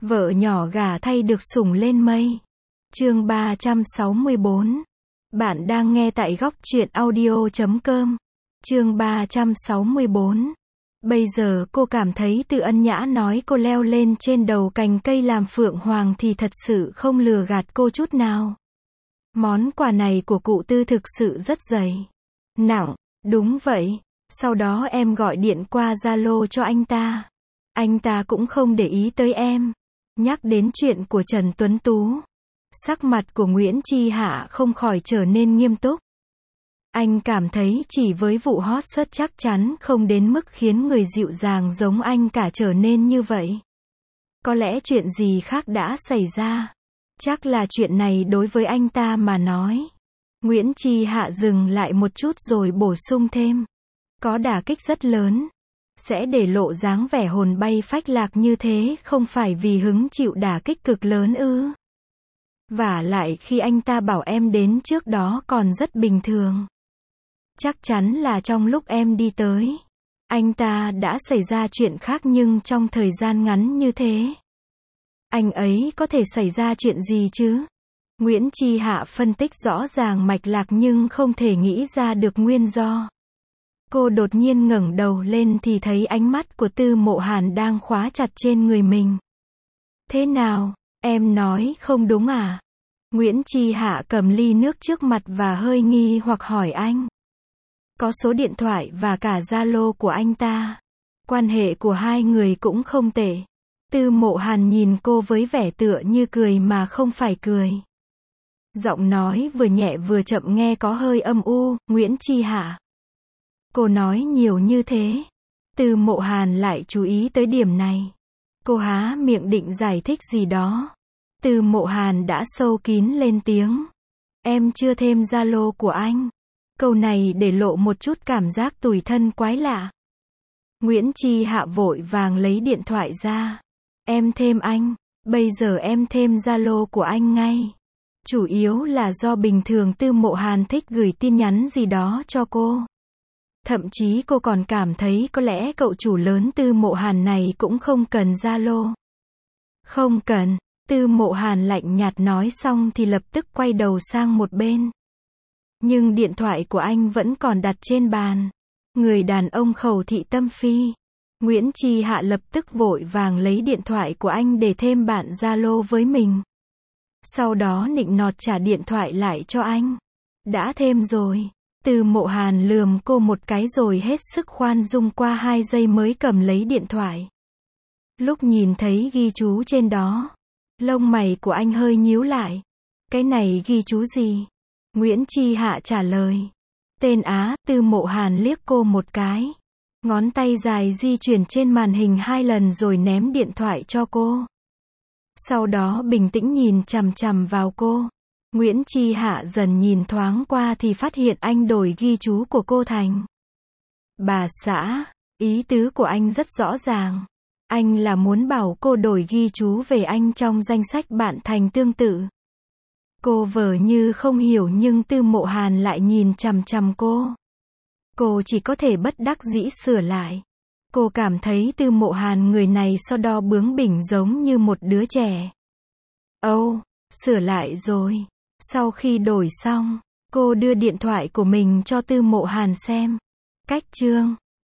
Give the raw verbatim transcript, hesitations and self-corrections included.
Vợ nhỏ gả thay được sủng lên mây. Chương ba trăm sáu mươi bốn. Bạn đang nghe tại góc truyện audio chấm com. Chương ba trăm sáu mươi bốn. Bây giờ cô cảm thấy Từ Ân Nhã nói cô leo lên trên đầu cành cây làm phượng hoàng thì thật sự không lừa gạt cô chút nào. Món quà này của cụ Tư thực sự rất dày, nặng. Đúng vậy. Sau đó em gọi điện qua Zalo cho anh ta. Anh ta cũng không để ý tới em. Nhắc đến chuyện của Trần Tuấn Tú, sắc mặt của Nguyễn Chi Hạ không khỏi trở nên nghiêm túc. Anh cảm thấy chỉ với vụ hot search chắc chắn không đến mức khiến người dịu dàng giống anh cả trở nên như vậy. Có lẽ chuyện gì khác đã xảy ra. Chắc là chuyện này đối với anh ta mà nói. Nguyễn Chi Hạ dừng lại một chút rồi bổ sung thêm. Có đả kích rất lớn. Sẽ để lộ dáng vẻ hồn bay phách lạc như thế không phải vì hứng chịu đả kích cực lớn ư? Vả lại khi anh ta bảo em đến trước đó còn rất bình thường. Chắc chắn là trong lúc em đi tới, anh ta đã xảy ra chuyện khác nhưng trong thời gian ngắn như thế. Anh ấy có thể xảy ra chuyện gì chứ? Nguyễn Chi Hạ phân tích rõ ràng mạch lạc nhưng không thể nghĩ ra được nguyên do. Cô đột nhiên ngẩng đầu lên thì thấy ánh mắt của Tư Mộ Hàn đang khóa chặt trên người mình. Thế nào, em nói không đúng à? Nguyễn Chi Hạ cầm ly nước trước mặt và hơi nghi hoặc hỏi anh. Có số điện thoại và cả Zalo của anh ta. Quan hệ của hai người cũng không tệ. Tư Mộ Hàn nhìn cô với vẻ tựa như cười mà không phải cười. Giọng nói vừa nhẹ vừa chậm nghe có hơi âm u. Nguyễn Chi Hạ, cô nói nhiều như thế. Tư Mộ Hàn lại chú ý tới điểm này. Cô há miệng định giải thích gì đó. Tư Mộ Hàn đã sâu kín lên tiếng. Em chưa thêm Zalo của anh. Câu này để lộ một chút cảm giác tủi thân quái lạ. Nguyễn Chi Hạ vội vàng lấy điện thoại ra. Em thêm anh. Bây giờ em thêm Zalo của anh ngay. Chủ yếu là do bình thường Tư Mộ Hàn thích gửi tin nhắn gì đó cho cô. Thậm chí cô còn cảm thấy có lẽ cậu chủ lớn Tư Mộ Hàn này cũng không cần Zalo. Không cần. Tư Mộ Hàn lạnh nhạt nói xong thì lập tức quay đầu sang một bên. Nhưng điện thoại của anh vẫn còn đặt trên bàn. Người đàn ông khẩu thị tâm phi. Nguyễn Chi Hạ lập tức vội vàng lấy điện thoại của anh để thêm bạn Zalo với mình. Sau đó nịnh nọt trả điện thoại lại cho anh. Đã thêm rồi. Tư Mộ Hàn lườm cô một cái rồi hết sức khoan dung qua hai giây mới cầm lấy điện thoại. Lúc nhìn thấy ghi chú trên đó, lông mày của anh hơi nhíu lại. Cái này ghi chú gì? Nguyễn Chi Hạ trả lời. Tên Á. Tư Mộ Hàn liếc cô một cái. Ngón tay dài di chuyển trên màn hình hai lần rồi ném điện thoại cho cô. Sau đó bình tĩnh nhìn chằm chằm vào cô. Nguyễn Chi Hạ dần nhìn thoáng qua thì phát hiện anh đổi ghi chú của cô thành bà xã. Ý tứ của anh rất rõ ràng. Anh là muốn bảo cô đổi ghi chú về anh trong danh sách bạn thành tương tự. Cô vờ như không hiểu nhưng Tư Mộ Hàn lại nhìn chằm chằm cô. Cô chỉ có thể bất đắc dĩ sửa lại. Cô cảm thấy Tư Mộ Hàn người này so đo bướng bỉnh giống như một đứa trẻ. Âu, oh, sửa lại rồi. Sau khi đổi xong, cô đưa điện thoại của mình cho Tư Mộ Hàn xem. Cách chương.